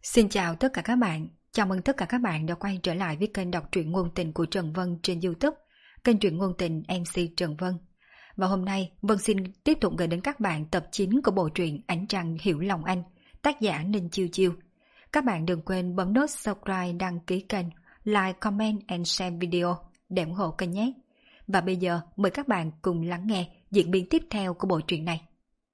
Xin chào tất cả các bạn, chào mừng tất cả các bạn đã quay trở lại với kênh đọc truyện ngôn tình của Trần Vân trên YouTube, kênh truyện ngôn tình MC Trần Vân. Và hôm nay, Vân xin tiếp tục gửi đến các bạn tập 9 của bộ truyện Ánh Trăng Hiểu Lòng Anh, tác giả Ninh Chiêu Chiêu. Các bạn đừng quên bấm nút subscribe, đăng ký kênh, like, comment and share video để ủng hộ kênh nhé. Và bây giờ, mời các bạn cùng lắng nghe diễn biến tiếp theo của bộ truyện này.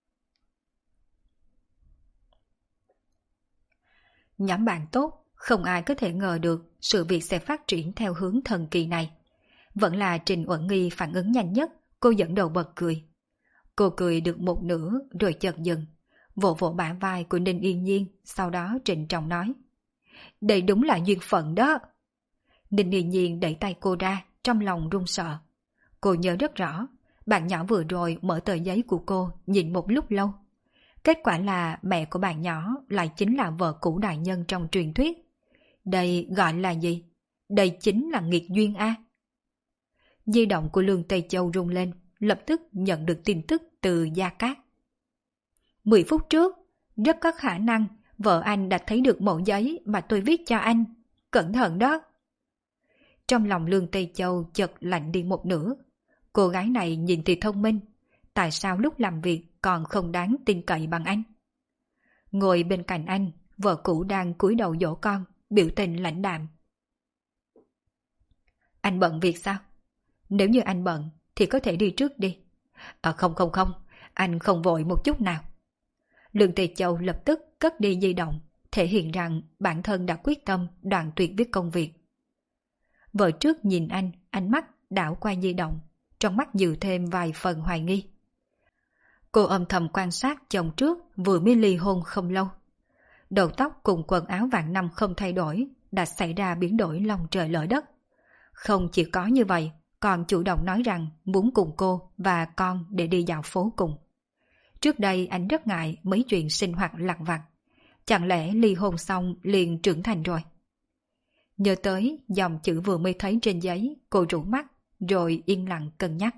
Nhóm bạn tốt, không ai có thể ngờ được sự việc sẽ phát triển theo hướng thần kỳ này. Vẫn là Trình Uẩn Nghi phản ứng nhanh nhất, cô dẫn đầu bật cười. Cô cười được một nửa rồi chợt dừng, vỗ vỗ bả vai của Ninh Yên Nhiên, sau đó trịnh trọng nói. Đây đúng là duyên phận đó. Ninh Yên Nhiên đẩy tay cô ra, trong lòng run sợ. Cô nhớ rất rõ, bạn nhỏ vừa rồi mở tờ giấy của cô nhìn một lúc lâu. Kết quả là mẹ của bạn nhỏ lại chính là vợ cũ đại nhân trong truyền thuyết. Đây gọi là gì? Đây chính là nghiệt duyên a. Di động của Lương Tây Châu rung lên, lập tức nhận được tin tức từ Gia Cát. 10 phút trước, rất có khả năng vợ anh đã thấy được mẩu giấy mà tôi viết cho anh. Cẩn thận đó. Trong lòng Lương Tây Châu chợt lạnh đi một nửa. Cô gái này nhìn thì thông minh, tại sao lúc làm việc còn không đáng tin cậy bằng anh? Ngồi bên cạnh anh, vợ cũ đang cúi đầu dỗ con, biểu tình lãnh đạm. Anh bận việc sao? Nếu như anh bận thì có thể đi trước đi. Không, anh không vội một chút nào. Lương Tề Châu lập tức cất đi di động, thể hiện rằng bản thân đã quyết tâm đoạn tuyệt với công việc. Vợ trước nhìn anh, ánh mắt đảo qua di động, trong mắt nhiều thêm vài phần hoài nghi. Cô âm thầm quan sát chồng trước vừa mới ly hôn không lâu. Đầu tóc cùng quần áo vạn năm không thay đổi, đã xảy ra biến đổi long trời lở đất. Không chỉ có như vậy, còn chủ động nói rằng muốn cùng cô và con để đi dạo phố cùng. Trước đây anh rất ngại mấy chuyện sinh hoạt lặt vặt. Chẳng lẽ ly hôn xong liền trưởng thành rồi? Nhớ tới dòng chữ vừa mới thấy trên giấy, cô rũ mắt, rồi yên lặng cân nhắc.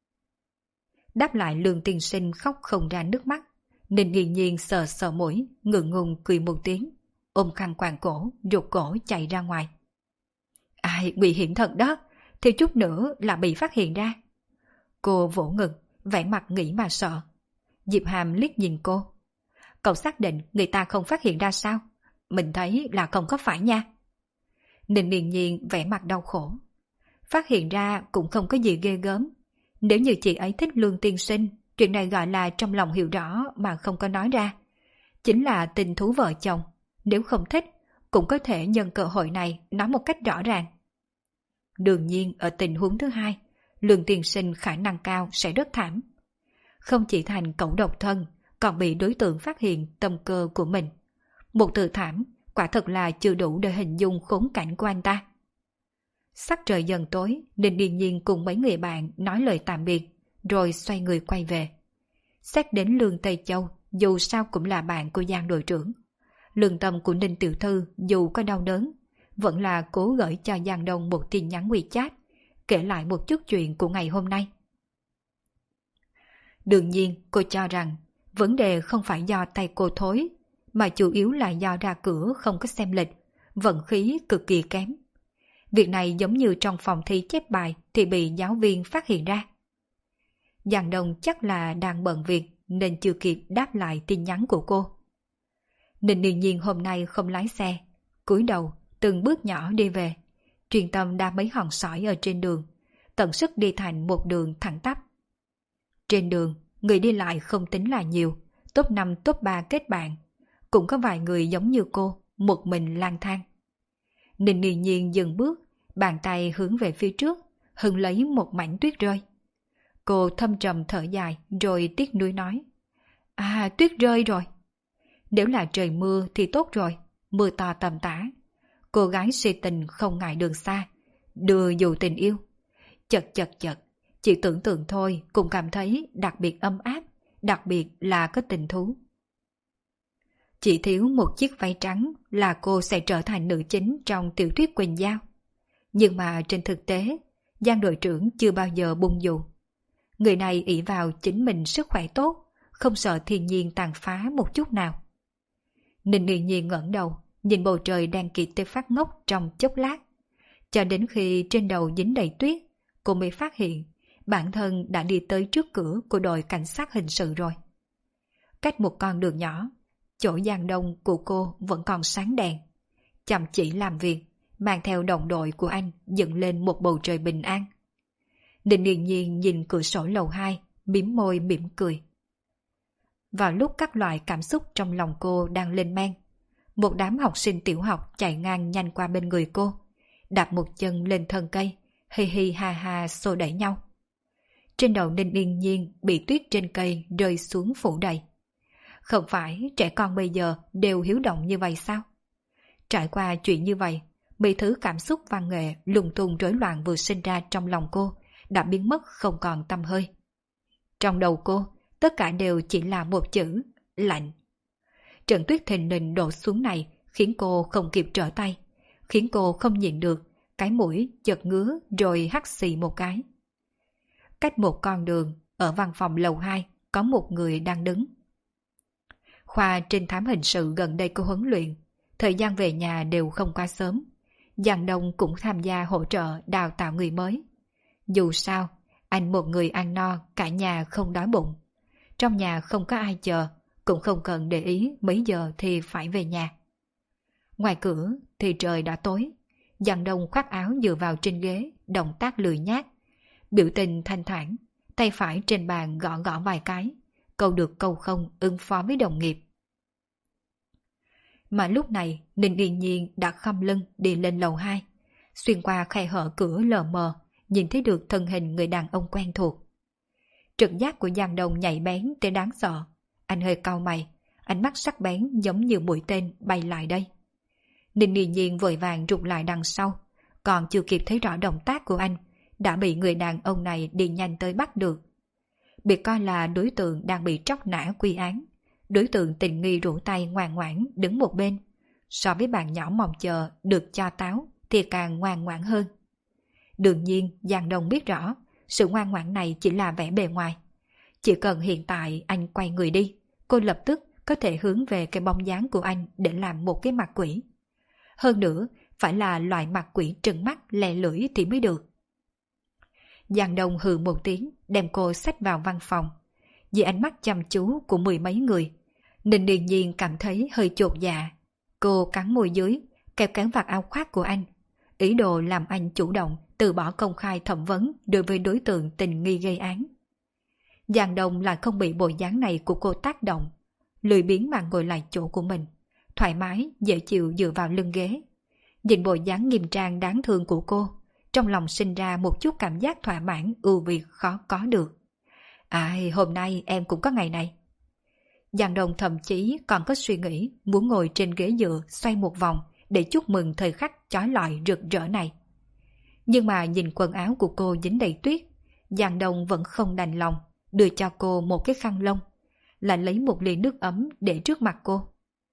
Đáp lại Lương tiên sinh khóc không ra nước mắt. Ninh Nghiên Nhiên sờ sờ mũi, ngượng ngùng cười một tiếng, ôm khăn quàng cổ, rụt cổ chạy ra ngoài. Ai, nguy hiểm thật đó, thiếu chút nữa là bị phát hiện ra. Cô vỗ ngực, vẻ mặt nghĩ mà sợ. Diệp Hàm liếc nhìn cô. Cậu xác định người ta không phát hiện ra sao? Mình thấy là không có phải nha. Ninh Nghiên Nhiên vẻ mặt đau khổ. Phát hiện ra cũng không có gì ghê gớm. Nếu như chị ấy thích Lương tiên sinh, chuyện này gọi là trong lòng hiểu rõ mà không có nói ra. Chính là tình thú vợ chồng, nếu không thích, cũng có thể nhân cơ hội này nói một cách rõ ràng. Đương nhiên ở tình huống thứ hai, Lương tiên sinh khả năng cao sẽ rất thảm. Không chỉ thành cẩu độc thân, còn bị đối tượng phát hiện tâm cơ của mình. Một từ thảm, quả thật là chưa đủ để hình dung khốn cảnh của anh ta. Sắc trời dần tối, Ninh Điền Nhiên cùng mấy người bạn nói lời tạm biệt, rồi xoay người quay về. Xét đến Lương Tây Châu, dù sao cũng là bạn của Giang đội trưởng. Lương tâm của Ninh Tiểu Thư dù có đau đớn, vẫn là cố gửi cho Giang Đông một tin nhắn WeChat, kể lại một chút chuyện của ngày hôm nay. Đương nhiên, cô cho rằng vấn đề không phải do tay cô thối, mà chủ yếu là do ra cửa không có xem lịch, vận khí cực kỳ kém. Việc này giống như trong phòng thi chép bài thì bị giáo viên phát hiện ra. Giang Đông chắc là đang bận việc nên chưa kịp đáp lại tin nhắn của cô. Ninh Điền Nhiên hôm nay không lái xe, cúi đầu từng bước nhỏ đi về, chuyên tâm đa mấy hòn sỏi ở trên đường, tận sức đi thành một đường thẳng tắp. Trên đường, người đi lại không tính là nhiều, top 5 top 3 kết bạn, cũng có vài người giống như cô, một mình lang thang. Ninh Điền Nhiên dừng bước, bàn tay hướng về phía trước, hưng lấy một mảnh tuyết rơi. Cô thâm trầm thở dài rồi tiếc nuối nói. Tuyết rơi rồi. Nếu là trời mưa thì tốt rồi, mưa to tầm tã. Cô gái si tình không ngại đường xa, đưa dù tình yêu. Chật, chỉ tưởng tượng thôi cũng cảm thấy đặc biệt ấm áp, đặc biệt là có tình thú. Chỉ thiếu một chiếc váy trắng là cô sẽ trở thành nữ chính trong tiểu thuyết Quỳnh Giao. Nhưng mà trên thực tế, Giang đội trưởng chưa bao giờ bung dù. Người này ỷ vào chính mình sức khỏe tốt, không sợ thiên nhiên tàn phá một chút nào. Ninh Nghiên Nhiên ngẩng đầu, nhìn bầu trời đen kịt tới phát ngốc trong chốc lát. Cho đến khi trên đầu dính đầy tuyết, cô mới phát hiện bản thân đã đi tới trước cửa của đội cảnh sát hình sự rồi. Cách một con đường nhỏ, chỗ giàn đông của cô vẫn còn sáng đèn. Chăm chỉ làm việc, mang theo đồng đội của anh dựng lên một bầu trời bình an. Ninh Yên Nhiên nhìn cửa sổ lầu 2, mím môi mỉm cười. Vào lúc các loại cảm xúc trong lòng cô đang lên men, một đám học sinh tiểu học chạy ngang nhanh qua bên người cô, đạp một chân lên thân cây, hi hi ha ha xô đẩy nhau. Trên đầu Ninh Yên Nhiên bị tuyết trên cây rơi xuống phủ đầy. Không phải trẻ con bây giờ đều hiếu động như vậy sao? Trải qua chuyện như vậy, mấy thứ cảm xúc văn nghệ lung tung rối loạn vừa sinh ra trong lòng cô đã biến mất không còn tăm hơi. Trong đầu cô, tất cả đều chỉ là một chữ, lạnh. Trận tuyết thình lình đổ xuống này khiến cô không kịp trở tay, khiến cô không nhịn được, cái mũi chợt ngứa rồi hắt xì một cái. Cách một con đường, ở văn phòng lầu 2, có một người đang đứng. Khoa trinh thám hình sự gần đây có huấn luyện, thời gian về nhà đều không quá sớm. Giang Đông cũng tham gia hỗ trợ đào tạo người mới. Dù sao, anh một người ăn no, cả nhà không đói bụng. Trong nhà không có ai chờ, cũng không cần để ý mấy giờ thì phải về nhà. Ngoài cửa thì trời đã tối. Giang Đông khoác áo dựa vào trên ghế, động tác lười nhác. Biểu tình thanh thản, tay phải trên bàn gõ gõ vài cái, câu được câu không ứng phó với đồng nghiệp. Mà lúc này Ninh Yên Nhiên đã khom lưng đi lên lầu 2, xuyên qua khe hở cửa lờ mờ, nhìn thấy được thân hình người đàn ông quen thuộc. Trực giác của Giang Đông nhạy bén tới đáng sợ. Anh hơi cau mày, ánh mắt sắc bén giống như mũi tên bay lại đây. Ninh Yên Nhiên vội vàng rụt lại đằng sau, còn chưa kịp thấy rõ động tác của anh, đã bị người đàn ông này đi nhanh tới bắt được. Bị coi là đối tượng đang bị tróc nã quy án, đối tượng tình nghi rủ tay ngoan ngoãn đứng một bên, so với bạn nhỏ mong chờ được cho táo thì càng ngoan ngoãn hơn. Đương nhiên Giang Đông biết rõ sự ngoan ngoãn này chỉ là vẻ bề ngoài. Chỉ cần hiện tại anh quay người đi, cô lập tức có thể hướng về cái bóng dáng của anh để làm một cái mặt quỷ. Hơn nữa, phải là loại mặt quỷ trừng mắt lè lưỡi thì mới được. Giang Đông hừ một tiếng, đem cô xách vào văn phòng. Vì ánh mắt chăm chú của mười mấy người, Ninh Điền Nhiên cảm thấy hơi chột dạ. Cô cắn môi dưới, kéo cán vạt áo khoác của anh, ý đồ làm anh chủ động từ bỏ công khai thẩm vấn đối với đối tượng tình nghi gây án. Giang Đông lại không bị bộ dáng này của cô tác động, lười biếng mà ngồi lại chỗ của mình, thoải mái, dễ chịu dựa vào lưng ghế. Nhìn bộ dáng nghiêm trang đáng thương của cô, trong lòng sinh ra một chút cảm giác thỏa mãn ưu việt khó có được. Hôm nay em cũng có ngày này. Giang Đông thậm chí còn có suy nghĩ muốn ngồi trên ghế dựa xoay một vòng để chúc mừng thời khắc chói lọi rực rỡ này. Nhưng mà nhìn quần áo của cô dính đầy tuyết, Giang Đông vẫn không đành lòng, đưa cho cô một cái khăn lông, lại lấy một ly nước ấm để trước mặt cô.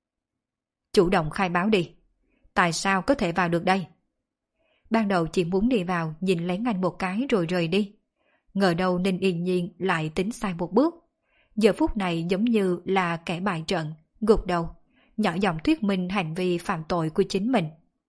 Chủ động khai báo đi, tại sao có thể vào được đây? Ban đầu chỉ muốn đi vào nhìn lấy anh một cái rồi rời đi. Ngờ đâu Ninh Yên Nhiên lại tính sai một bước. Giờ phút này giống như là kẻ bại trận, gục đầu, nhỏ giọng thuyết minh hành vi phạm tội của chính mình.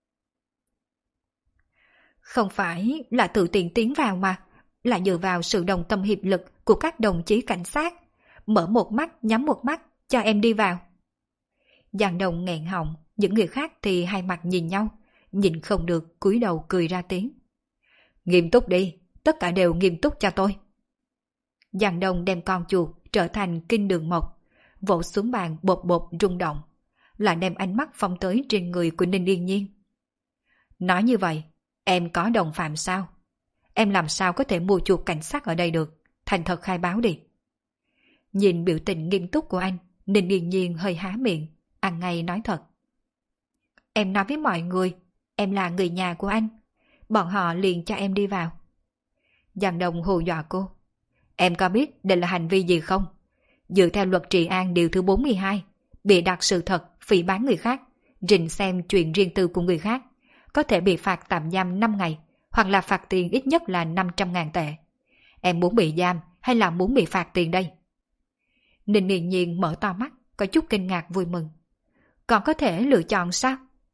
Không phải là tự tiện tiến vào mà, là dựa vào sự đồng tâm hiệp lực của các đồng chí cảnh sát. Mở một mắt nhắm một mắt cho em đi vào. Giang Đông nghẹn họng, những người khác thì hai mặt nhìn nhau, nhìn không được cúi đầu cười ra tiếng. Nghiêm túc đi, tất cả đều nghiêm túc cho tôi. Giang Đông đem con chuột trở thành kinh đường mộc, vỗ xuống bàn bột bột rung động, lại đem ánh mắt phóng tới trên người của Ninh Yên Nhiên. Nói như vậy, em có đồng phạm sao? Em làm sao có thể mua chuột cảnh sát ở đây được? Thành thật khai báo đi. Nhìn biểu tình nghiêm túc của anh, Ninh Yên Nhiên hơi há miệng, ăn ngay nói thật. Em nói với mọi người, em là người nhà của anh. Bọn họ liền cho em đi vào. Giang Đông hù dọa cô. Em có biết đây là hành vi gì không? Dựa theo luật trị an điều thứ 42, bịa đặt sự thật, phỉ báng người khác, rình xem chuyện riêng tư của người khác, có thể bị phạt tạm giam 5 ngày, hoặc là phạt tiền ít nhất là 500.000 tệ. Em muốn bị giam hay là muốn bị phạt tiền đây? Ninh Yên Nhiên mở to mắt, có chút kinh ngạc vui mừng. Còn có thể lựa chọn sao?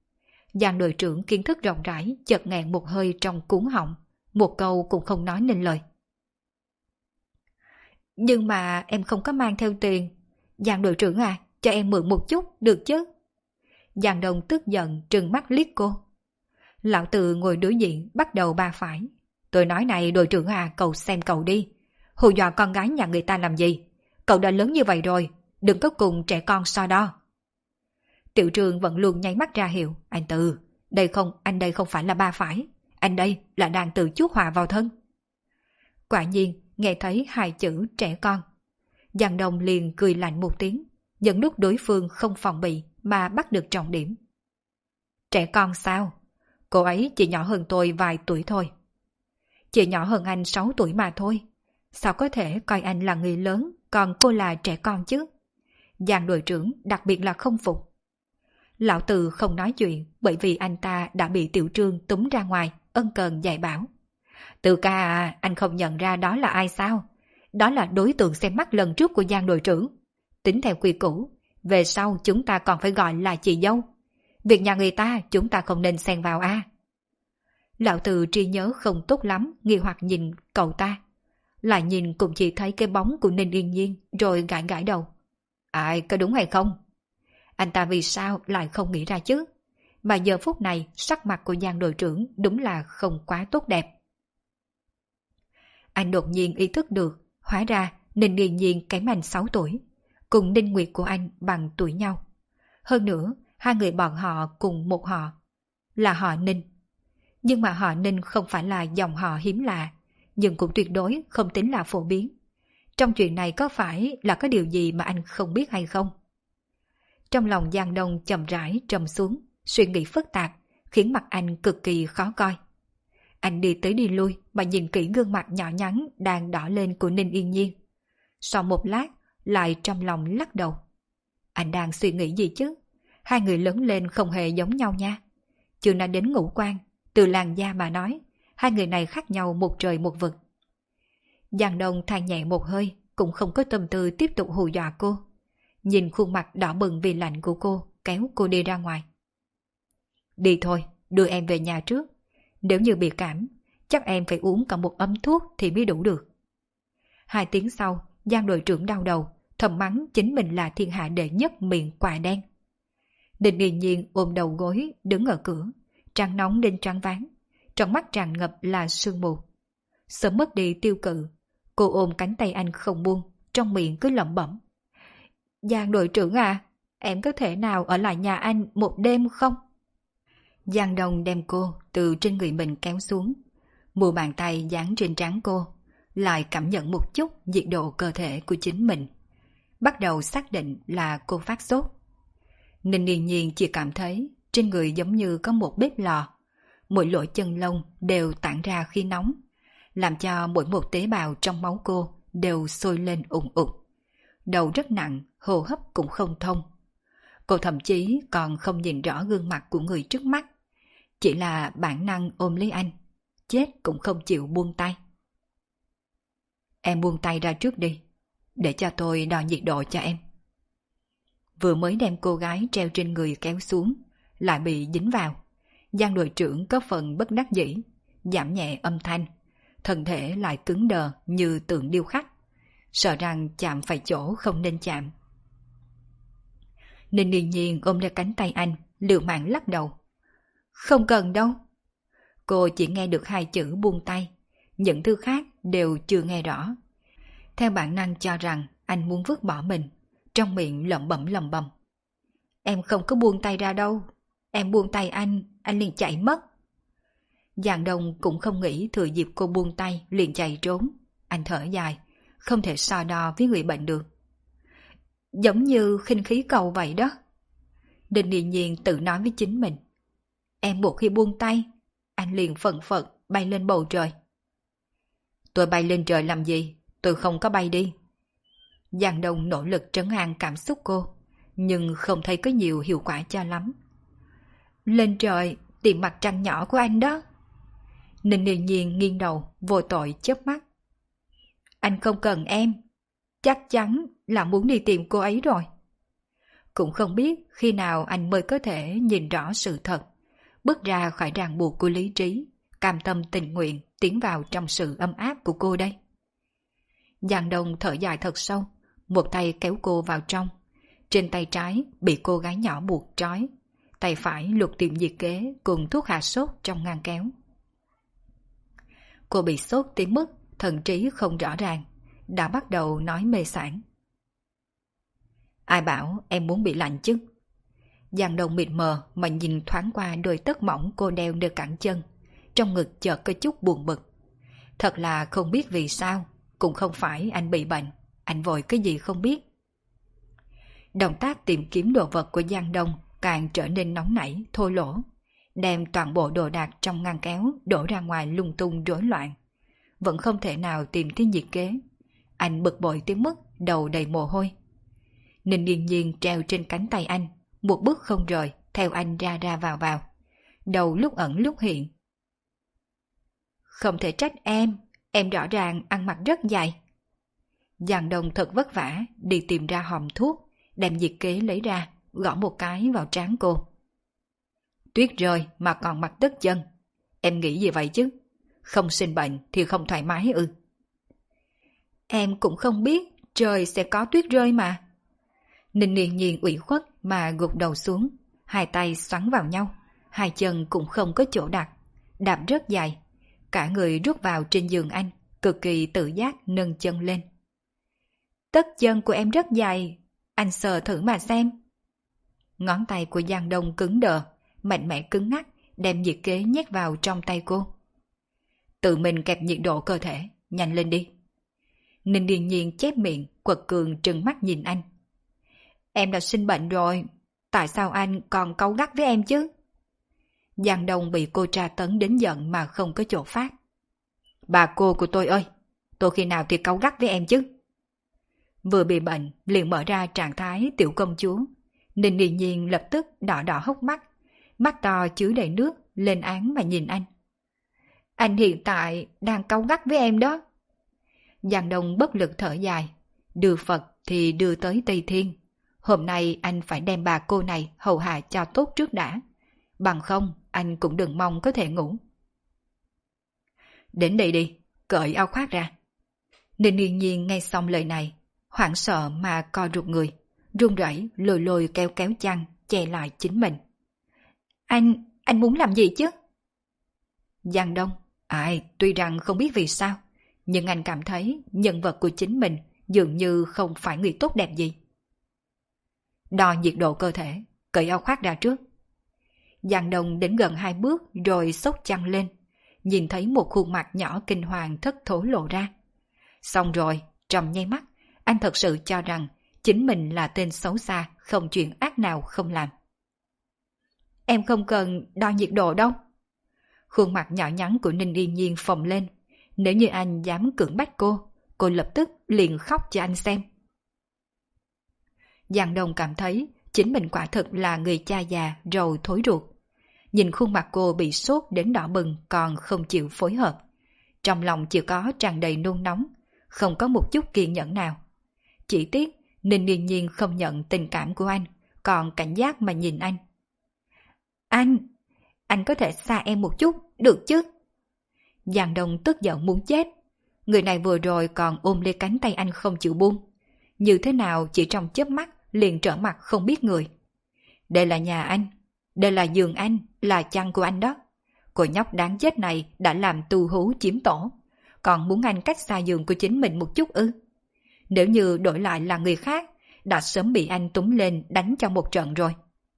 Giang đội trưởng kiến thức rộng rãi chợt nghẹn một hơi trong cuống họng, một câu cũng không nói nên lời. Nhưng mà em không có mang theo tiền. Giang đội trưởng à, cho em mượn một chút được chứ? Giang Đông tức giận trừng mắt liếc cô. Lão Từ ngồi đối diện bắt đầu ba phải. Tôi nói này đội trưởng à, cậu xem cậu đi. Hù dọa con gái nhà người ta làm gì? Cậu đã lớn như vậy rồi, đừng có cùng trẻ con so đo. Tiểu Trường vẫn luôn nháy mắt ra hiệu. Anh Từ, anh đây không phải là ba phải. Anh đây là đang tự chuốc họa vào thân. Quả nhiên, nghe thấy hai chữ trẻ con. Giang Đông liền cười lạnh một tiếng, dẫn lúc đối phương không phòng bị mà bắt được trọng điểm. Trẻ con sao? Cô ấy chỉ nhỏ hơn tôi vài tuổi thôi. Chỉ nhỏ hơn anh 6 tuổi mà thôi. Sao có thể coi anh là người lớn, còn cô là trẻ con chứ? Giang đội trưởng đặc biệt là không phục. Lão Từ không nói chuyện bởi vì anh ta đã bị Tiểu Trương túm ra ngoài, ân cần dạy bảo. Từ ca à, anh không nhận ra đó là ai sao? Đó là đối tượng xem mắt lần trước của Giang đội trưởng. Tính theo quy củ, về sau chúng ta còn phải gọi là chị dâu. Việc nhà người ta chúng ta không nên xen vào a. Lão Từ trí nhớ không tốt lắm, nghi hoặc nhìn cậu ta. Lại nhìn cũng chỉ thấy cái bóng của Ninh Yên Nhiên rồi gãi gãi đầu. Ai, có đúng hay không? Anh ta vì sao lại không nghĩ ra chứ? Mà giờ phút này sắc mặt của Giang đội trưởng đúng là không quá tốt đẹp. Anh đột nhiên ý thức được, hóa ra Ninh Yên Nhiên kém anh 6 tuổi, cùng Ninh Nguyệt của anh bằng tuổi nhau. Hơn nữa, hai người bọn họ cùng một họ, là họ Ninh. Nhưng mà họ Ninh không phải là dòng họ hiếm lạ, nhưng cũng tuyệt đối không tính là phổ biến. Trong chuyện này có phải là có điều gì mà anh không biết hay không? Trong lòng Giang Đông chậm rãi trầm xuống, suy nghĩ phức tạp, khiến mặt anh cực kỳ khó coi. Anh đi tới đi lui mà nhìn kỹ gương mặt nhỏ nhắn đang đỏ lên của Ninh Yên Nhiên. Sau một lát, lại trong lòng lắc đầu. Anh đang suy nghĩ gì chứ? Hai người lớn lên không hề giống nhau nha. Chưa nói đến ngũ quan, từ làn da mà nói, hai người này khác nhau một trời một vực. Giang Đông than nhẹ một hơi, cũng không có tâm tư tiếp tục hù dọa cô. Nhìn khuôn mặt đỏ bừng vì lạnh của cô, kéo cô đi ra ngoài. Đi thôi, đưa em về nhà trước. Nếu như bị cảm, chắc em phải uống cả một ấm thuốc thì mới đủ được. 2 tiếng sau, Giang đội trưởng đau đầu, thầm mắng chính mình là thiên hạ đệ nhất miệng quả đen. Định Điền Nhiên ôm đầu gối, đứng ở cửa, trán nóng đến trắng váng, trong mắt tràn ngập là sương mù. Sớm mất đi tiêu cự, cô ôm cánh tay anh không buông, trong miệng cứ lẩm bẩm. Giang đội trưởng à, em có thể nào ở lại nhà anh một đêm không? Giang Đông đem cô từ trên người mình kéo xuống, mu bàn tay dán trên trán cô, lại cảm nhận một chút nhiệt độ cơ thể của chính mình. Bắt đầu xác định là cô phát sốt. Ninh Yên Nhiên chỉ cảm thấy trên người giống như có một bếp lò, mỗi lỗ chân lông đều tản ra khí nóng, làm cho mỗi một tế bào trong máu cô đều sôi lên ùng ục. Đầu rất nặng, hô hấp cũng không thông. Cô thậm chí còn không nhìn rõ gương mặt của người trước mắt, chỉ là bản năng ôm lấy anh, chết cũng không chịu buông tay. Em buông tay ra trước đi, để cho tôi đo nhiệt độ cho em. Vừa mới đem cô gái treo trên người kéo xuống, lại bị dính vào. Giang đội trưởng có phần bất đắc dĩ, giảm nhẹ âm thanh, thân thể lại cứng đờ như tượng điêu khắc, sợ rằng chạm phải chỗ không nên chạm. Ninh Yên Nhiên ôm lấy cánh tay anh, liều mạng lắc đầu. Không cần đâu. Cô chỉ nghe được 2 chữ buông tay, những thứ khác đều chưa nghe rõ. Theo bản năng cho rằng anh muốn vứt bỏ mình, trong miệng lẩm bẩm. Em không có buông tay ra đâu, em buông tay anh liền chạy mất. Giang Đông cũng không nghĩ thừa dịp cô buông tay liền chạy trốn. Anh thở dài, không thể so đo với người bệnh được. Giống như khinh khí cầu vậy đó. Đinh Điền Nhiên tự nói với chính mình. Em một khi buông tay, anh liền phận phật bay lên bầu trời. Tôi bay lên trời làm gì? Tôi không có bay đi. Giang Đông nỗ lực trấn an cảm xúc cô, nhưng không thấy có nhiều hiệu quả cho lắm. Lên trời tìm mặt trăng nhỏ của anh đó. Ninh Điền Nhiên nghiêng đầu, vô tội chớp mắt. Anh không cần em, chắc chắn là muốn đi tìm cô ấy rồi. Cũng không biết khi nào anh mới có thể nhìn rõ sự thật, bước ra khỏi ràng buộc của lý trí, cam tâm tình nguyện tiến vào trong sự ấm áp của cô đây. Giang Đông thở dài thật sâu, một tay kéo cô vào trong. Trên tay trái bị cô gái nhỏ buộc trói, tay phải lục tìm nhiệt kế cùng thuốc hạ sốt trong ngăn kéo. Cô bị sốt tới mức thần trí không rõ ràng, đã bắt đầu nói mê sảng. Ai bảo em muốn bị lạnh chứ? Giang Đông mịt mờ mà nhìn thoáng qua đôi tất mỏng cô đeo nơi cẳng chân, trong ngực chợt có chút buồn bực. Thật là không biết vì sao, cũng không phải anh bị bệnh, anh vội cái gì không biết. Động tác tìm kiếm đồ vật của Giang Đông càng trở nên nóng nảy, thô lỗ, đem toàn bộ đồ đạc trong ngăn kéo đổ ra ngoài lung tung rối loạn. Vẫn không thể nào tìm thấy nhiệt kế. Anh bực bội tới mức đầu đầy mồ hôi. Ninh Điền Nhiên treo trên cánh tay anh, một bước không rời, theo anh ra ra vào vào. Đầu lúc ẩn lúc hiện. Không thể trách em rõ ràng ăn mặc rất dày. Giang Đông thật vất vả đi tìm ra hòm thuốc, đem nhiệt kế lấy ra, gõ một cái vào trán cô. Tuyết rơi mà còn mặc tất chân. Em nghĩ gì vậy chứ? Không sinh bệnh thì không thoải mái ư? Em cũng không biết trời sẽ có tuyết rơi mà. Ninh Điền Nhiên ủy khuất mà gục đầu xuống, hai tay xoắn vào nhau, hai chân cũng không có chỗ đặt, đạp rất dài, cả người rút vào trên giường anh, cực kỳ tự giác nâng chân lên. Tất chân của em rất dài, anh sờ thử mà xem. Ngón tay của Giang Đông cứng đờ, mạnh mẽ cứng ngắc, đem nhiệt kế nhét vào trong tay cô. Tự mình kẹp nhiệt độ cơ thể, nhanh lên đi. Ninh Điền Nhiên chép miệng, quật cường trừng mắt nhìn anh. Em đã sinh bệnh rồi, tại sao anh còn cáu gắt với em chứ? Giang Đông bị cô tra tấn đến giận mà không có chỗ phát. Bà cô của tôi ơi, tôi khi nào thì cáu gắt với em chứ? Vừa bị bệnh, liền mở ra trạng thái tiểu công chúa. Ninh Điền Nhiên lập tức đỏ đỏ hốc mắt, mắt to chứa đầy nước, lên án mà nhìn anh. Anh hiện tại đang cáu gắt với em đó. Giang Đông bất lực thở dài, đưa Phật thì đưa tới Tây Thiên. Hôm nay anh phải đem bà cô này hầu hạ cho tốt trước đã. Bằng không, anh cũng đừng mong có thể ngủ. Đến đây đi, cởi áo khoác ra. Ninh Điền Nhiên nghe xong lời này, hoảng sợ mà co rụt người, run rẩy lôi lôi kéo kéo chăn, che lại chính mình. Anh muốn làm gì chứ? Giang Đông, tuy rằng không biết vì sao, nhưng anh cảm thấy nhân vật của chính mình dường như không phải người tốt đẹp gì. Đo nhiệt độ cơ thể, cởi áo khoác ra trước. Giang Đông đến gần 2 bước rồi xốc chăn lên, nhìn thấy một khuôn mặt nhỏ kinh hoàng thất thố lộ ra. Xong rồi, trong nháy mắt, anh thật sự cho rằng chính mình là tên xấu xa, không chuyện ác nào không làm. Em không cần đo nhiệt độ đâu. Khuôn mặt nhỏ nhắn của Ninh Điền Nhiên phồng lên. Nếu như anh dám cưỡng bách cô lập tức liền khóc cho anh xem. Giang Đông cảm thấy chính mình quả thực là người cha già rầu thối ruột. Nhìn khuôn mặt cô bị sốt đến đỏ bừng còn không chịu phối hợp. Trong lòng chỉ có tràn đầy nôn nóng, không có một chút kiên nhẫn nào. Chỉ tiếc Ninh Điền Nhiên không nhận tình cảm của anh, còn cảnh giác mà nhìn anh. Anh có thể xa em một chút, được chứ? Giang Đông tức giận muốn chết. Người này vừa rồi còn ôm lấy cánh tay anh không chịu buông. Như thế nào chỉ trong chớp mắt liền trở mặt không biết người. Đây là nhà anh, đây là giường anh, là chăn của anh đó. Cô nhóc đáng chết này đã làm tu hú chiếm tổ, còn muốn anh cách xa giường của chính mình một chút ư? Nếu như đổi lại là người khác, đã sớm bị anh túm lên đánh cho một trận rồi.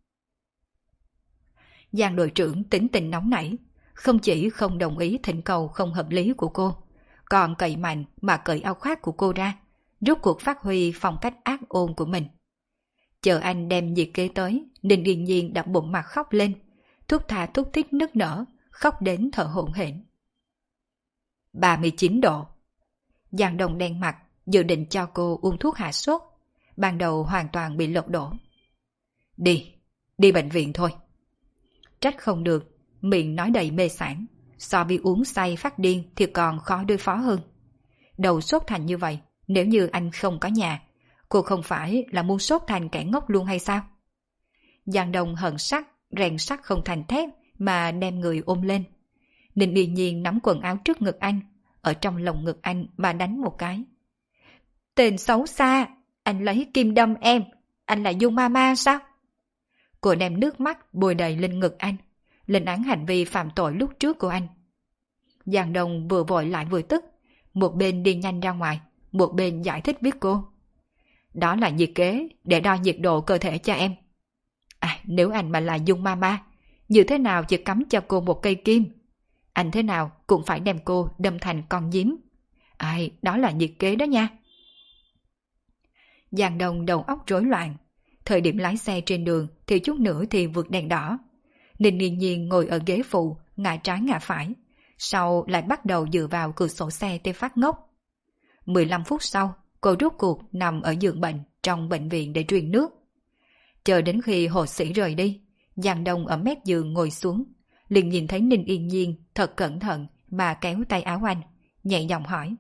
Giang đội trưởng tính tình nóng nảy, không chỉ không đồng ý thỉnh cầu không hợp lý của cô, còn cậy mạnh mà cởi áo khoác của cô ra, rút cuộc phát huy phong cách ác ôn của mình. Chờ anh đem nhiệt kế tới, Ninh Điền Nhiên đã bụng mặt khóc lên, thúc tha thúc thích nức nở, khóc đến thở hổn hển. 39 độ. Giang Đông đen mặt, dự định cho cô uống thuốc hạ sốt, ban đầu hoàn toàn bị lật đổ. Đi bệnh viện thôi. Trách không được, miệng nói đầy mê sảng, so với uống say phát điên thì còn khó đối phó hơn. Đầu sốt thành như vậy, nếu như anh không có nhà, cô không phải là muốn sốt thành kẻ ngốc luôn hay sao? Giang Đông hận sắt, rèn sắt không thành thép mà đem người ôm lên. Ninh Yên Nhiên nắm quần áo trước ngực anh, ở trong lồng ngực anh mà đánh một cái. Tên xấu xa, anh lấy kim đâm em, anh là Dung Mama sao? Cô đem nước mắt bôi đầy lên ngực anh, lên án hành vi phạm tội lúc trước của anh. Giang Đông vừa vội lại vừa tức, một bên đi nhanh ra ngoài, một bên giải thích với cô. Đó là nhiệt kế để đo nhiệt độ cơ thể cho em. Nếu anh mà là Dung Mama, như thế nào chỉ cắm cho cô một cây kim? Anh thế nào cũng phải đem cô đâm thành con nhím. Đó là nhiệt kế đó nha. Giang Đông đầu óc rối loạn. Thời điểm lái xe trên đường thì chút nữa thì vượt đèn đỏ. Ninh Yên Nhiên ngồi ở ghế phụ, ngả trái ngả phải. Sau lại bắt đầu dựa vào cửa sổ xe để phát ngốc. 15 phút sau, cô rốt cuộc nằm ở giường bệnh trong bệnh viện để truyền nước. Chờ đến khi hộ sĩ rời đi, Giang Đông ở mép giường ngồi xuống, liền nhìn thấy Ninh Yên Nhiên thật cẩn thận mà kéo tay áo anh, nhẹ giọng hỏi.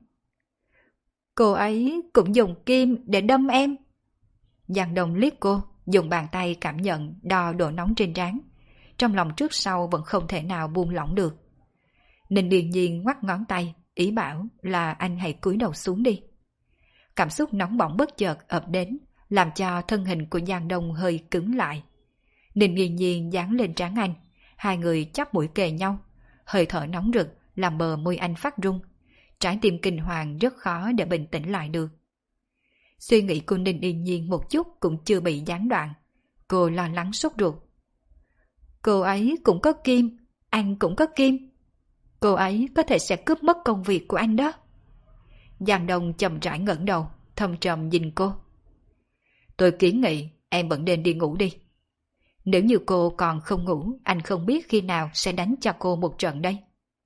Cô ấy cũng dùng kim để đâm em. Giang Đông liếc cô, dùng bàn tay cảm nhận đo độ nóng trên trán. Trong lòng trước sau vẫn không thể nào buông lỏng được. Ninh Yên Nhiên ngoắc ngón tay, ý bảo là anh hãy cúi đầu xuống đi. Cảm xúc nóng bỏng bất chợt ập đến, làm cho thân hình của Giang Đông hơi cứng lại. Ninh Yên Nhiên dán lên trán anh, hai người chắp mũi kề nhau, hơi thở nóng rực làm bờ môi anh phát run. Trái tim kinh hoàng rất khó để bình tĩnh lại được. Suy nghĩ của Ninh Yên Nhiên một chút cũng chưa bị gián đoạn. Cô lo lắng sốt ruột. Cô ấy cũng có kim, anh cũng có kim. Cô ấy có thể sẽ cướp mất công việc của anh đó. Giang Đông chậm rãi ngẩng đầu, thâm trầm nhìn cô. Tôi kiến nghị em vẫn nên đi ngủ đi. Nếu như cô còn không ngủ, anh không biết khi nào sẽ đánh cho cô một trận đây.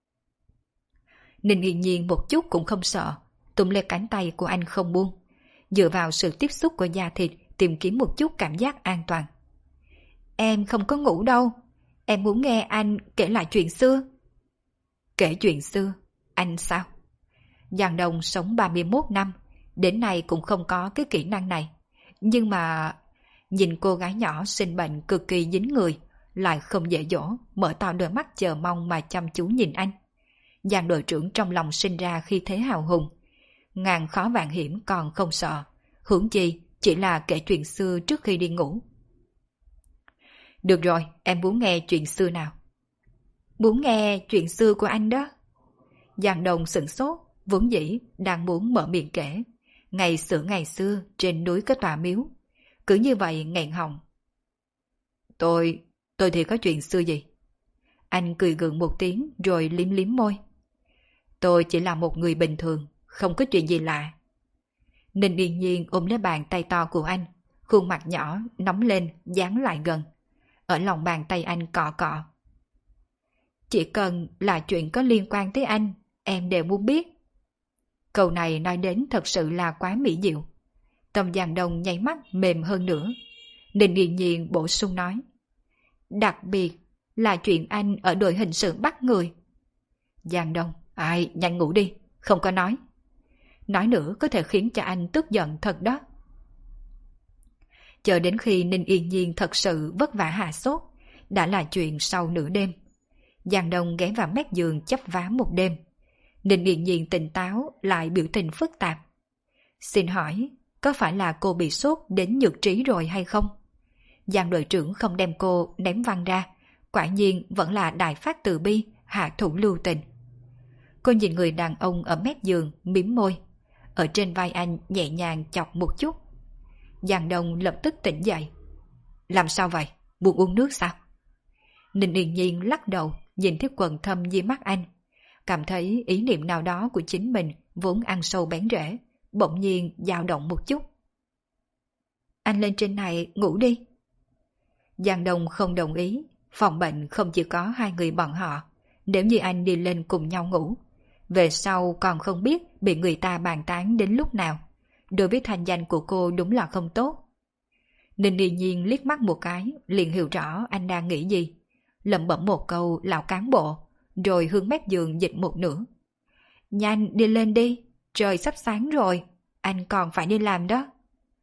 Ninh Yên Nhiên một chút cũng không sợ, túm lấy cánh tay của anh không buông, dựa vào sự tiếp xúc của da thịt tìm kiếm một chút cảm giác an toàn. Em không có ngủ đâu, em muốn nghe anh kể lại chuyện xưa. Kể chuyện xưa? Anh sao? Giang Đông sống 31 năm, đến nay cũng không có cái kỹ năng này. Nhưng mà nhìn cô gái nhỏ sinh bệnh cực kỳ dính người, lại không dễ dỗ, mở to đôi mắt chờ mong mà chăm chú nhìn anh. Giang đội trưởng trong lòng sinh ra khi thế hào hùng. Ngàn khó vạn hiểm còn không sợ, huống chi chỉ là kể chuyện xưa trước khi đi ngủ. Được rồi, em muốn nghe chuyện xưa nào? Muốn nghe chuyện xưa của anh đó. Giang Đông sửng sốt, vốn dĩ đang muốn mở miệng kể. Ngày xưa trên núi có tòa miếu. Cứ như vậy nghẹn họng. Tôi thì có chuyện xưa gì? Anh cười gượng một tiếng rồi liếm liếm môi. Tôi chỉ là một người bình thường, không có chuyện gì lạ. Ninh Yên Nhiên ôm lấy bàn tay to của anh, khuôn mặt nhỏ nóng lên dán lại gần. Ở lòng bàn tay anh cọ cọ. Chỉ cần là chuyện có liên quan tới anh, em đều muốn biết. Câu này nói đến thật sự là quá mỹ diệu. Tâm Giang Đông nháy mắt mềm hơn nữa. Ninh Yên Nhiên bổ sung nói. Đặc biệt là chuyện anh ở đội hình sự bắt người. Giang Đông, nhanh ngủ đi, không có nói. Nói nữa có thể khiến cho anh tức giận thật đó. Chờ đến khi Ninh Yên Nhiên thật sự vất vả hạ sốt, đã là chuyện sau nửa đêm. Giang Đông ghé vào mép giường chấp vá một đêm. Ninh Yên Nhiên tỉnh táo lại biểu tình phức tạp. Xin hỏi, có phải là cô bị sốt đến nhược trí rồi hay không? Giang đội trưởng không đem cô ném văng ra, quả nhiên vẫn là đại phát từ bi, hạ thủ lưu tình. Cô nhìn người đàn ông ở mép giường, mím môi. Ở trên vai anh nhẹ nhàng chọc một chút. Giang Đông lập tức tỉnh dậy. Làm sao vậy? Buồn uống nước sao? Ninh Yên Nhiên lắc đầu, nhìn thiết quần thâm dưới mắt anh. Cảm thấy ý niệm nào đó của chính mình vốn ăn sâu bén rễ, bỗng nhiên dao động một chút. Anh lên trên này ngủ đi. Giang Đông không đồng ý. Phòng bệnh không chỉ có hai người bọn họ. Nếu như anh đi lên cùng nhau ngủ, về sau còn không biết bị người ta bàn tán đến lúc nào. Đối với thanh danh của cô đúng là không tốt. Ninh Yên Nhiên liếc mắt một cái, liền hiểu rõ anh đang nghĩ gì. Lẩm bẩm một câu lão cán bộ, rồi hướng mép giường dịch một nửa. Nhanh đi lên đi, trời sắp sáng rồi, anh còn phải đi làm đó.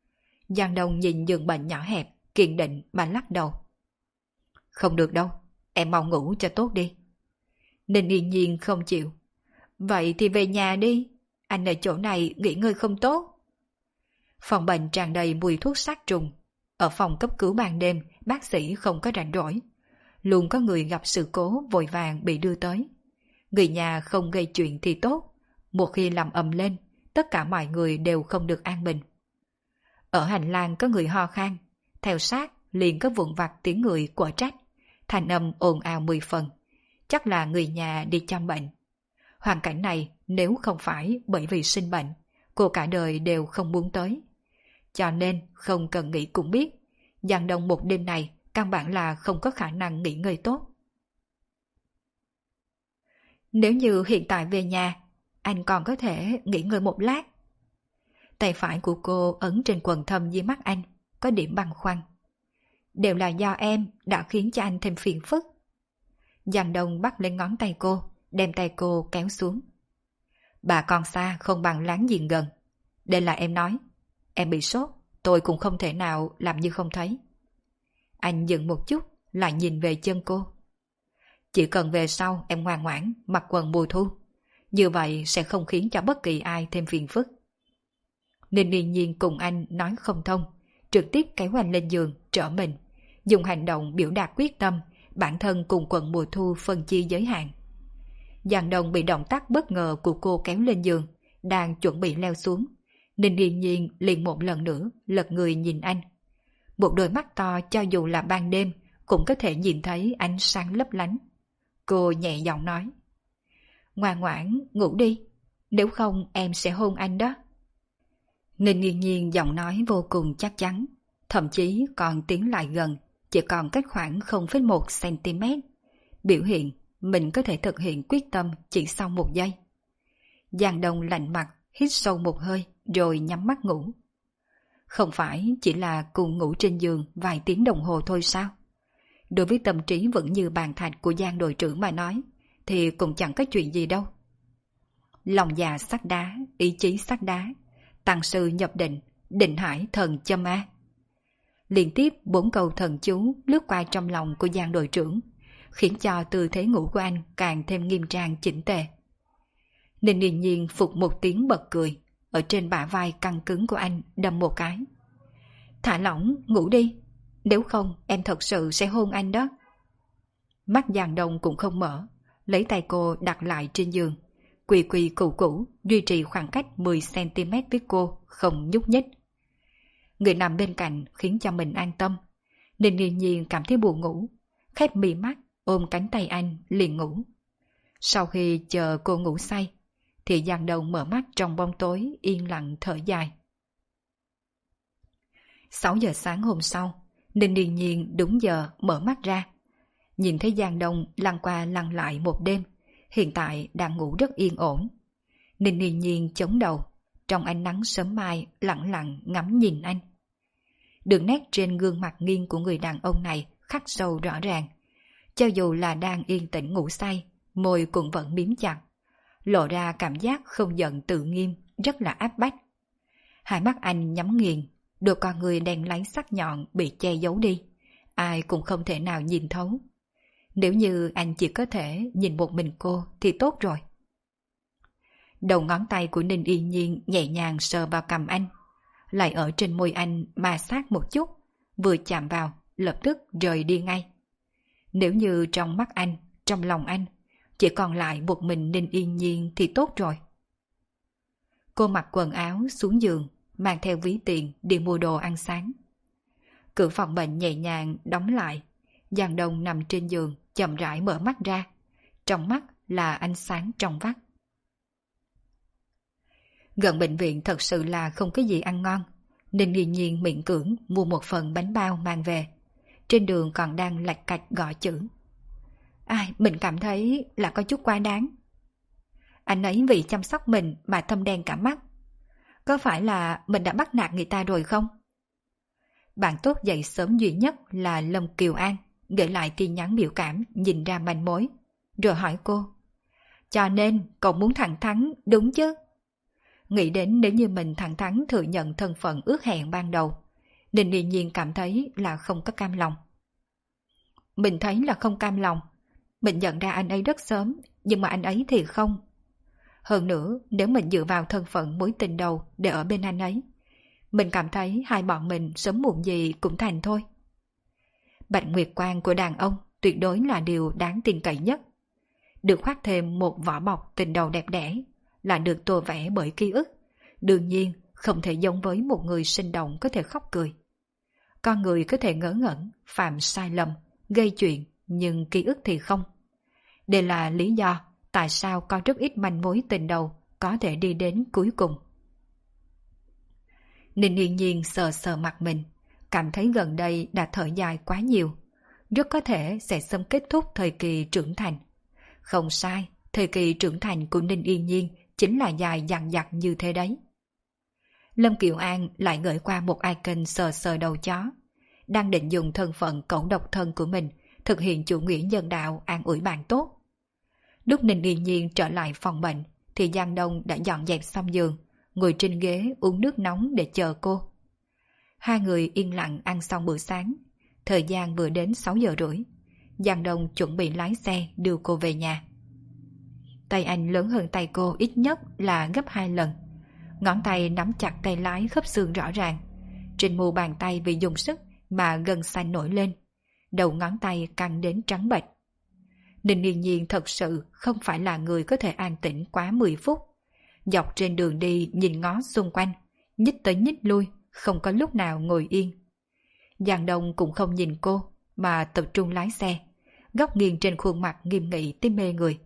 Giang Đông nhìn giường bệnh nhỏ hẹp, kiên định mà lắc đầu. Không được đâu, Em mau ngủ cho tốt đi. Ninh Yên Nhiên không chịu. Vậy thì về nhà đi, anh ở chỗ này nghỉ ngơi không tốt. Phòng bệnh tràn đầy mùi thuốc sát trùng. Ở phòng cấp cứu ban đêm, bác sĩ không có rảnh rỗi. Luôn có người gặp sự cố vội vàng bị đưa tới. Người nhà không gây chuyện thì tốt. Một khi làm ầm lên, tất cả mọi người đều không được an bình. Ở hành lang có người ho khan, theo sát liền có vụn vặt tiếng người của trách. Thành âm ồn ào 10 phần. Chắc là người nhà đi chăm bệnh. Hoàn cảnh này nếu không phải bởi vì sinh bệnh, cô cả đời đều không muốn tới. Cho nên không cần nghĩ cũng biết, Giang Đông một đêm này căn bản là không có khả năng nghỉ ngơi tốt. Nếu như hiện tại về nhà, anh còn có thể nghỉ ngơi một lát. Tay phải của cô ấn trên quần thâm dưới mắt anh, có điểm băn khoăn. Đều là do em đã khiến cho anh thêm phiền phức. Giang Đông bắt lên ngón tay cô, đem tay cô kéo xuống. Bà con xa không bằng láng giềng gần. Đây là em nói. Em bị sốt, tôi cũng không thể nào làm như không thấy. Anh dừng một chút, lại nhìn về chân cô. Chỉ cần về sau em ngoan ngoãn mặc quần mùa thu, như vậy sẽ không khiến cho bất kỳ ai thêm phiền phức. Ninh Yên Nhiên cùng anh nói không thông, trực tiếp kéo anh lên giường, trở mình, dùng hành động biểu đạt quyết tâm, bản thân cùng quần mùa thu phân chia giới hạn. Giang Đông bị động tác bất ngờ của cô kéo lên giường, đang chuẩn bị leo xuống. Ninh Yên Nhiên liền một lần nữa lật người nhìn anh. Một đôi mắt to cho dù là ban đêm cũng có thể nhìn thấy ánh sáng lấp lánh. Cô nhẹ giọng nói. Ngoan ngoãn, ngủ đi, nếu không em sẽ hôn anh đó. Ninh Yên Nhiên giọng nói vô cùng chắc chắn, thậm chí còn tiến lại gần, chỉ còn cách khoảng 0,1 cm. Biểu hiện mình có thể thực hiện quyết tâm chỉ sau một giây. Giang Đông lạnh mặt, hít sâu một hơi rồi nhắm mắt ngủ. Không phải chỉ là cùng ngủ trên giường vài tiếng đồng hồ thôi sao? Đối với tâm trí vẫn như bàn thạch của Giang đội trưởng mà nói, thì cũng chẳng có chuyện gì đâu. Lòng già sắt đá, ý chí sắt đá, tăng sư nhập định, định hải thần châm A. Liên tiếp 4 câu thần chú lướt qua trong lòng của Giang đội trưởng, khiến cho tư thế ngủ của anh càng thêm nghiêm trang chỉnh tề. Ninh Yên Nhiên phục một tiếng bật cười, ở trên bả vai căng cứng của anh đâm một cái. Thả lỏng, ngủ đi, nếu không em thật sự sẽ hôn anh đó. Mắt Giang Đông cũng không mở, lấy tay cô đặt lại trên giường, quỳ quỳ củ củ duy trì khoảng cách 10 cm với cô, không nhúc nhích. Người nằm bên cạnh khiến cho mình an tâm. Ninh Yên Nhiên cảm thấy buồn ngủ, khép mí mắt ôm cánh tay anh liền ngủ. Sau khi chờ cô ngủ say, thì Giang Đông mở mắt trong bóng tối yên lặng thở dài. 6 giờ sáng hôm sau, Ninh Yên Nhiên đúng giờ mở mắt ra. Nhìn thấy Giang Đông lăn qua lăn lại một đêm, hiện tại đang ngủ rất yên ổn. Ninh Yên Nhiên chống đầu, trong ánh nắng sớm mai lặng lặng ngắm nhìn anh. Đường nét trên gương mặt nghiêng của người đàn ông này khắc sâu rõ ràng. Cho dù là đang yên tĩnh ngủ say, môi cũng vẫn miếm chặt, lộ ra cảm giác không giận tự nghiêm, rất là áp bách. Hai mắt anh nhắm nghiền, đôi con người đen láy sắc nhọn bị che giấu đi, ai cũng không thể nào nhìn thấu. Nếu như anh chỉ có thể nhìn một mình cô thì tốt rồi. Đầu ngón tay của Ninh Yên Nhiên nhẹ nhàng sờ vào cằm anh, lại ở trên môi anh ma sát một chút, vừa chạm vào lập tức rời đi ngay. Nếu như trong mắt anh, trong lòng anh chỉ còn lại một mình Ninh Yên Nhiên thì tốt rồi. Cô mặc quần áo xuống giường, mang theo ví tiền đi mua đồ ăn sáng. Cửa phòng bệnh nhẹ nhàng đóng lại, Giang Đông nằm trên giường chậm rãi mở mắt ra, trong mắt là ánh sáng trong vắt. Gần bệnh viện thật sự là không có gì ăn ngon, nên Yên Nhiên miễn cưỡng mua một phần bánh bao mang về. Trên đường còn đang lạch cạch gõ chữ. Ai, mình cảm thấy là có chút quá đáng. Anh ấy vì chăm sóc mình mà thâm đen cả mắt. Có phải là mình đã bắt nạt người ta rồi không? Bạn tốt dậy sớm duy nhất là Lâm Kiều An gửi lại tin nhắn biểu cảm nhìn ra manh mối, rồi hỏi cô. Cho nên cậu muốn thẳng thắn đúng chứ? Nghĩ đến nếu như mình thẳng thắn thừa nhận thân phận ước hẹn ban đầu, Ninh Yên Nhiên cảm thấy là không có cam lòng. Mình thấy là không cam lòng. Mình nhận ra anh ấy rất sớm, nhưng mà anh ấy thì không. Hơn nữa, nếu mình dựa vào thân phận mối tình đầu để ở bên anh ấy, mình cảm thấy hai bọn mình sớm muộn gì cũng thành thôi. Bạch nguyệt quang của đàn ông tuyệt đối là điều đáng tin cậy nhất. Được khoác thêm một vỏ bọc tình đầu đẹp đẽ, là được tô vẽ bởi ký ức. Đương nhiên, không thể giống với một người sinh động có thể khóc cười. Con người có thể ngớ ngẩn, phạm sai lầm, gây chuyện, nhưng ký ức thì không. Đây là lý do tại sao có rất ít manh mối tình đầu có thể đi đến cuối cùng. Ninh Yên Nhiên sờ sờ mặt mình, cảm thấy gần đây đã thở dài quá nhiều. Rất có thể sẽ sớm kết thúc thời kỳ trưởng thành. Không sai, thời kỳ trưởng thành của Ninh Yên Nhiên chính là dài dằng dặc như thế đấy. Lâm Kiều An lại gửi qua một icon sờ sờ đầu chó, đang định dùng thân phận cẩu độc thân của mình thực hiện chủ nghĩa nhân đạo an ủi bạn tốt. Lúc Ninh Yên Nhiên trở lại phòng bệnh thì Giang Đông đã dọn dẹp xong giường, ngồi trên ghế uống nước nóng để chờ cô. Hai người yên lặng ăn xong bữa sáng. Thời gian vừa đến 6 giờ rưỡi. Giang Đông chuẩn bị lái xe đưa cô về nhà. Tay anh lớn hơn tay cô ít nhất là gấp 2 lần. Ngón tay nắm chặt tay lái khớp xương rõ ràng. Trên mu bàn tay vì dùng sức mà gân xanh nổi lên. Đầu ngón tay căng đến trắng bệch. Ninh Yên Nhiên thật sự không phải là người có thể an tĩnh quá 10 phút. Dọc trên đường đi nhìn ngó xung quanh, nhích tới nhích lui, không có lúc nào ngồi yên. Giang Đông cũng không nhìn cô, mà tập trung lái xe, góc nghiêng trên khuôn mặt nghiêm nghị tới mê người.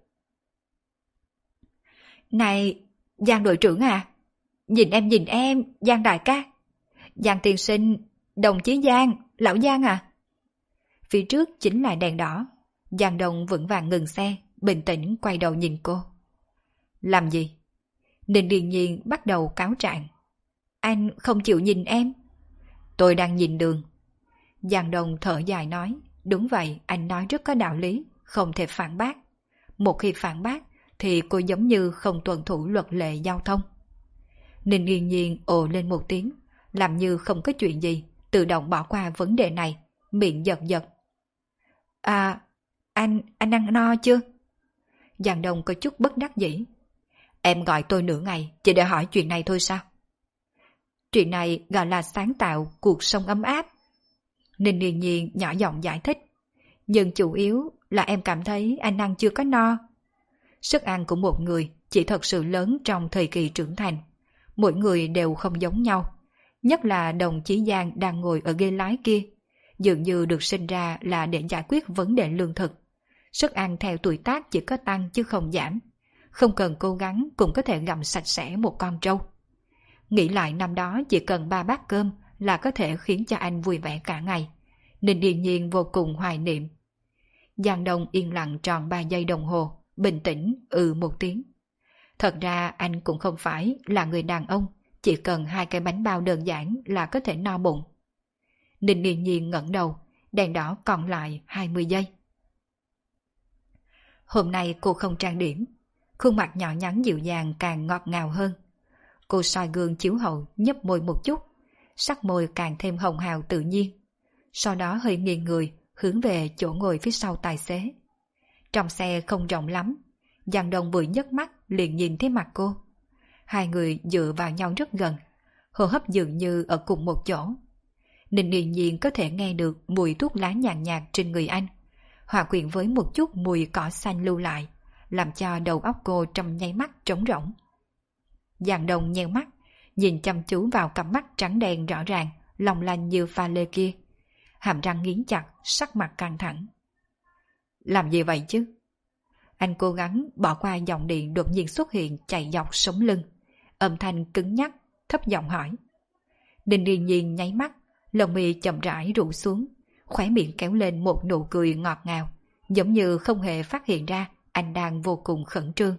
Này, Giang đội trưởng à, nhìn em, Giang đại ca. Giang tiên sinh, đồng chí Giang, lão Giang à. Phía trước chính là đèn đỏ. Giang Đông vững vàng ngừng xe, bình tĩnh quay đầu nhìn cô. Làm gì? Ninh Điền Nhiên bắt đầu cáo trạng. Anh không chịu nhìn em. Tôi đang nhìn đường. Giang Đông thở dài nói. Đúng vậy, anh nói rất có đạo lý, không thể phản bác. Một khi phản bác thì cô giống như không tuân thủ luật lệ giao thông. Ninh Điền Nhiên ồ lên một tiếng, làm như không có chuyện gì, tự động bỏ qua vấn đề này, miệng giật giật. À, anh ăn no chưa? Giang Đông có chút bất đắc dĩ. Em gọi tôi nửa ngày chỉ để hỏi chuyện này thôi sao? Chuyện này gọi là sáng tạo cuộc sống ấm áp. Ninh Điền Nhiên nhỏ giọng giải thích. Nhưng chủ yếu là em cảm thấy anh ăn chưa có no. Sức ăn của một người chỉ thật sự lớn trong thời kỳ trưởng thành. Mỗi người đều không giống nhau. Nhất là đồng chí Giang đang ngồi ở ghế lái kia. Dường như được sinh ra là để giải quyết vấn đề lương thực. Sức ăn theo tuổi tác chỉ có tăng chứ không giảm. Không cần cố gắng cũng có thể gặm sạch sẽ một con trâu. Nghĩ lại năm đó chỉ cần 3 bát cơm là có thể khiến cho anh vui vẻ cả ngày. Ninh Điền Nhiên vô cùng hoài niệm. Giang Đông yên lặng tròn 3 giây đồng hồ, bình tĩnh một tiếng. Thật ra anh cũng không phải là người đàn ông, chỉ cần 2 cái bánh bao đơn giản là có thể no bụng. Ninh Điền Nhiên ngẩng đầu, đèn đỏ còn lại 20 giây. Hôm nay cô không trang điểm, khuôn mặt nhỏ nhắn dịu dàng càng ngọt ngào hơn. Cô soi gương chiếu hậu nhấp môi một chút, sắc môi càng thêm hồng hào tự nhiên. Sau đó hơi nghiêng người, hướng về chỗ ngồi phía sau tài xế. Trong xe không rộng lắm, Giang Đông vừa nhấc mắt liền nhìn thấy mặt cô. Hai người dựa vào nhau rất gần, hô hấp dường như ở cùng một chỗ. Ninh Điền Nhiên có thể nghe được mùi thuốc lá nhàn nhạt trên người anh, hòa quyện với một chút mùi cỏ xanh lưu lại, làm cho đầu óc cô trong nháy mắt trống rỗng. Giang Đông nheo mắt, nhìn chăm chú vào cặp mắt trắng đen rõ ràng, long lanh như pha lê kia. Hàm răng nghiến chặt, sắc mặt căng thẳng. Làm gì vậy chứ? Anh cố gắng bỏ qua dòng điện đột nhiên xuất hiện chạy dọc sống lưng. Âm thanh cứng nhắc, thấp giọng hỏi. Ninh Điền Nhiên nháy mắt, lông mi chậm rãi rủ xuống, khóe miệng kéo lên một nụ cười ngọt ngào, giống như không hề phát hiện ra anh đang vô cùng khẩn trương.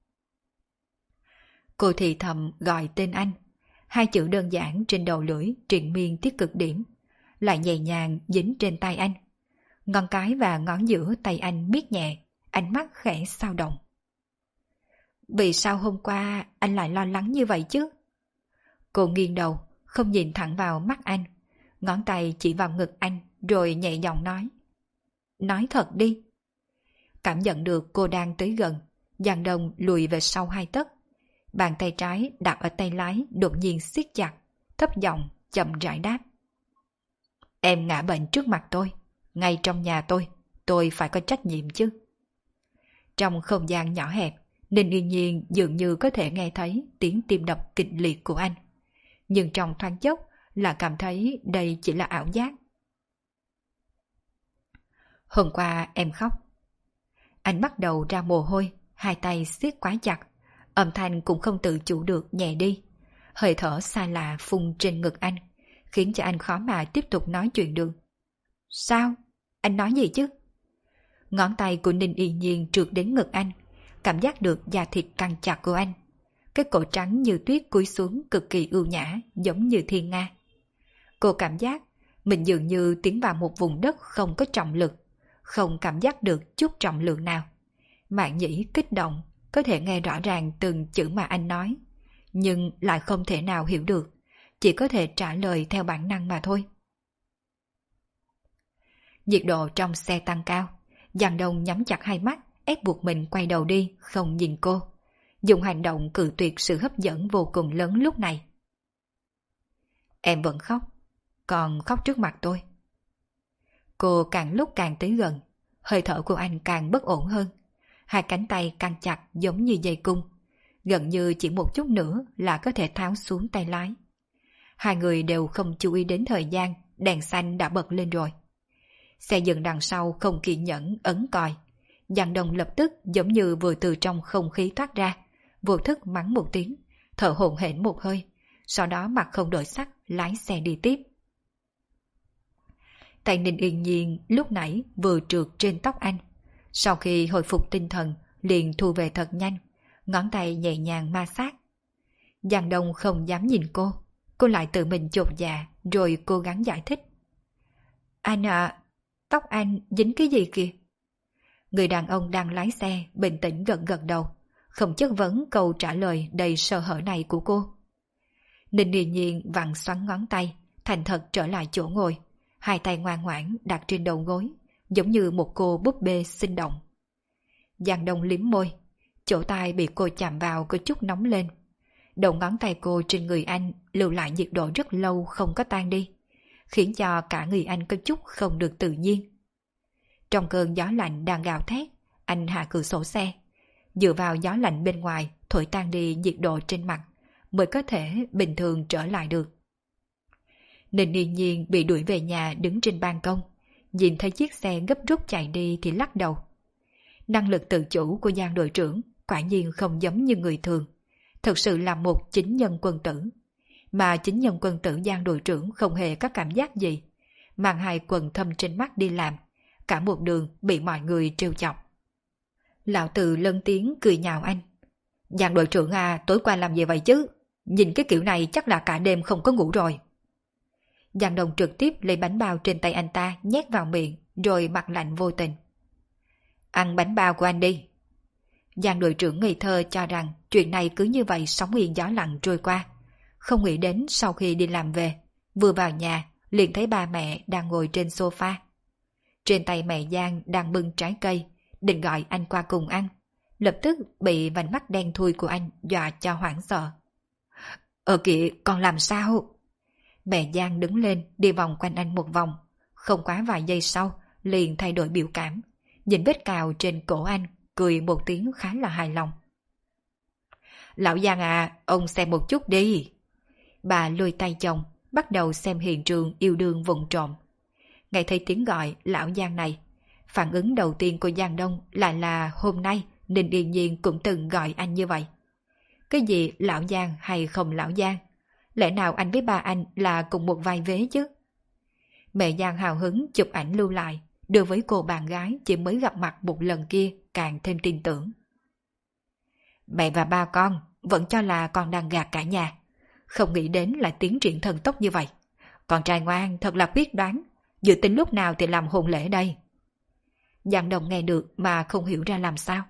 Cô thì thầm gọi tên anh, 2 chữ đơn giản trên đầu lưỡi triền miên tiết cực điểm, lại nhẹ nhàng dính trên tay anh. Ngón cái và ngón giữa tay anh miết nhẹ, ánh mắt khẽ xao động. Vì sao hôm qua anh lại lo lắng như vậy chứ? Cô nghiêng đầu, không nhìn thẳng vào mắt anh, ngón tay chỉ vào ngực anh rồi nhẹ giọng nói. nói thật đi. Cảm nhận được cô đang tới gần, Giang Đông lùi về sau 2 tấc. Bàn tay trái đặt ở tay lái đột nhiên siết chặt, thấp giọng chậm rãi đáp. Em ngã bệnh trước mặt tôi, ngay trong nhà tôi phải có trách nhiệm chứ. Trong không gian nhỏ hẹp, Ninh Yên Nhiên dường như có thể nghe thấy tiếng tim đập kịch liệt của anh. Nhưng trong thoáng chốc là cảm thấy đây chỉ là ảo giác. Hôm qua em khóc. Anh bắt đầu ra mồ hôi, hai tay siết quá chặt, âm thanh cũng không tự chủ được nhẹ đi. Hơi thở xa lạ phun trên ngực anh, khiến cho anh khó mà tiếp tục nói chuyện được. Sao? Anh nói gì chứ? Ngón tay của Ninh Yên Nhiên trượt đến ngực anh, cảm giác được da thịt căng chặt của anh. Cái cổ trắng như tuyết cúi xuống cực kỳ ưu nhã, giống như thiên nga. Cô cảm giác mình dường như tiến vào một vùng đất không có trọng lực, không cảm giác được chút trọng lượng nào. Mạn nhĩ kích động, có thể nghe rõ ràng từng chữ mà anh nói, nhưng lại không thể nào hiểu được, chỉ có thể trả lời theo bản năng mà thôi. Nhiệt độ trong xe tăng cao, Giang Đông nhắm chặt hai mắt, ép buộc mình quay đầu đi, không nhìn cô. Dùng hành động cự tuyệt sự hấp dẫn vô cùng lớn lúc này. Em vẫn khóc, còn khóc trước mặt tôi. Cô càng lúc càng tới gần, hơi thở của anh càng bất ổn hơn. Hai cánh tay căng chặt giống như dây cung, gần như chỉ một chút nữa là có thể tháo xuống tay lái. Hai người đều không chú ý đến thời gian, đèn xanh đã bật lên rồi. Xe dừng đằng sau không kiên nhẫn ấn còi. Giang Đông lập tức giống như vừa từ trong không khí thoát ra, vô thức mắng một tiếng, thở hổn hển một hơi, sau đó mặt không đổi sắc lái xe đi tiếp. Tay Ninh Yên Nhiên lúc nãy vừa trượt trên tóc anh, sau khi hồi phục tinh thần liền thu về thật nhanh, ngón tay nhẹ nhàng ma sát. Giang Đông không dám nhìn cô lại tự mình chột dạ rồi cố gắng giải thích. Anh à, tóc anh dính cái gì kìa? Người đàn ông đang lái xe bình tĩnh gật gật đầu, không chất vấn câu trả lời đầy sơ hở này của cô. Ninh Yên Nhiên vặn xoắn ngón tay, thành thật trở lại chỗ ngồi, hai tay ngoan ngoãn đặt trên đầu gối, giống như một cô búp bê sinh động. Giang Đông liếm môi, chỗ tai bị cô chạm vào có chút nóng lên. Đầu ngón tay cô trên người anh lưu lại nhiệt độ rất lâu không có tan đi, khiến cho cả người anh có chút không được tự nhiên. Trong cơn gió lạnh đang gào thét, anh hạ cửa sổ xe, dựa vào gió lạnh bên ngoài thổi tan đi nhiệt độ trên mặt, mới có thể bình thường trở lại được. Ninh Yên Nhiên bị đuổi về nhà đứng trên ban công, nhìn thấy chiếc xe gấp rút chạy đi thì lắc đầu. Năng lực tự chủ của Giang đội trưởng quả nhiên không giống như người thường, thực sự là một chính nhân quân tử. Mà chính nhân quân tử Giang đội trưởng không hề có cảm giác gì, mang hai quần thâm trên mắt đi làm, cả một đường bị mọi người trêu chọc. Lão Từ lớn tiếng cười nhạo anh. Giang đội trưởng à, tối qua làm gì vậy chứ? Nhìn cái kiểu này chắc là cả đêm không có ngủ rồi. Giang Đông trực tiếp lấy bánh bao trên tay anh ta nhét vào miệng, rồi mặt lạnh vô tình. Ăn bánh bao của anh đi. Giang đội trưởng ngây thơ cho rằng chuyện này cứ như vậy sóng yên gió lặng trôi qua. Không nghĩ đến sau khi đi làm về, vừa vào nhà liền thấy ba mẹ đang ngồi trên sofa. Trên tay mẹ Giang đang bưng trái cây, định gọi anh qua cùng ăn. Lập tức bị vành mắt đen thui của anh dọa cho hoảng sợ. Kìa, con làm sao? Mẹ Giang đứng lên đi vòng quanh anh một vòng, không quá vài giây sau liền thay đổi biểu cảm, nhìn vết cào trên cổ anh, cười một tiếng khá là hài lòng. Lão Giang à, ông xem một chút đi. Bà lôi tay chồng, bắt đầu xem hiện trường yêu đương vụng trộm. Nghe thấy tiếng gọi lão Giang này, phản ứng đầu tiên của Giang Đông lại là hôm nay Ninh Yên Nhiên cũng từng gọi anh như vậy. Cái gì lão Giang hay không lão Giang? Lẽ nào anh với ba anh là cùng một vai vế chứ? Mẹ Giang hào hứng chụp ảnh lưu lại, đưa với cô bạn gái chỉ mới gặp mặt một lần kia càng thêm tin tưởng. Mẹ và ba con vẫn cho là con đang gạt cả nhà, không nghĩ đến là tiến triển thần tốc như vậy. Con trai ngoan thật là quyết đoán, dự tính lúc nào thì làm hôn lễ đây? Giang Đồng nghe được mà không hiểu ra làm sao.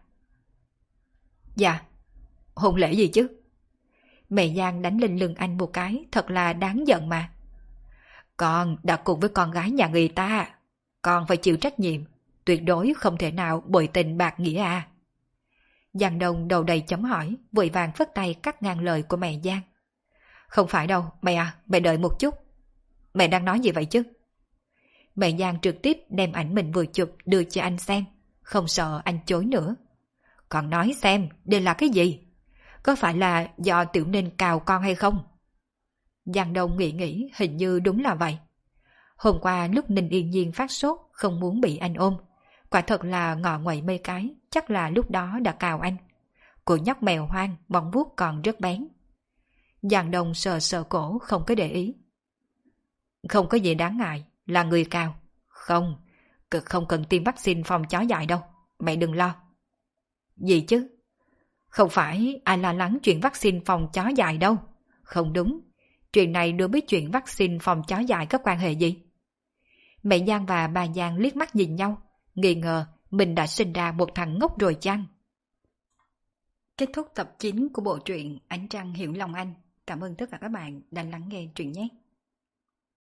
Dạ, hôn lễ gì chứ? Mẹ Giang đánh lên lưng anh một cái, thật là đáng giận mà. Con đã cùng với con gái nhà người ta, con phải chịu trách nhiệm. tuyệt đối không thể nào bội tình bạc nghĩa à. Giang Đông đầu đầy chấm hỏi, vội vàng phất tay cắt ngang lời của mẹ Giang. Không phải đâu, mẹ à, mẹ đợi một chút. Mẹ đang nói gì vậy chứ? Mẹ Giang trực tiếp đem ảnh mình vừa chụp đưa cho anh xem, không sợ anh chối nữa. Còn nói xem, đây là cái gì? Có phải là do Tiểu Ninh cào con hay không? Giang Đông nghĩ hình như đúng là vậy. Hôm qua lúc Ninh Yên Nhiên phát sốt, không muốn bị anh ôm. Quả thật là ngọ nguậy mấy cái, chắc là lúc đó đã cào anh. Cô nhóc mèo hoang, móng vuốt còn rất bén. Giang Đông sờ sờ cổ không có để ý. Không có gì đáng ngại, là người cào. Không cần tiêm vaccine phòng chó dại đâu, mẹ đừng lo. Gì chứ? Không phải ai lo lắng chuyện vaccine phòng chó dại đâu. Không đúng, chuyện này đối với chuyện vaccine phòng chó dại có quan hệ gì? Mẹ Giang và bà Giang liếc mắt nhìn nhau, nghi ngờ mình đã sinh ra một thằng ngốc rồi chăng? Kết thúc tập 9 của bộ truyện Ánh Trăng Hiểu Lòng Anh. Cảm ơn tất cả các bạn đã lắng nghe truyện nhé.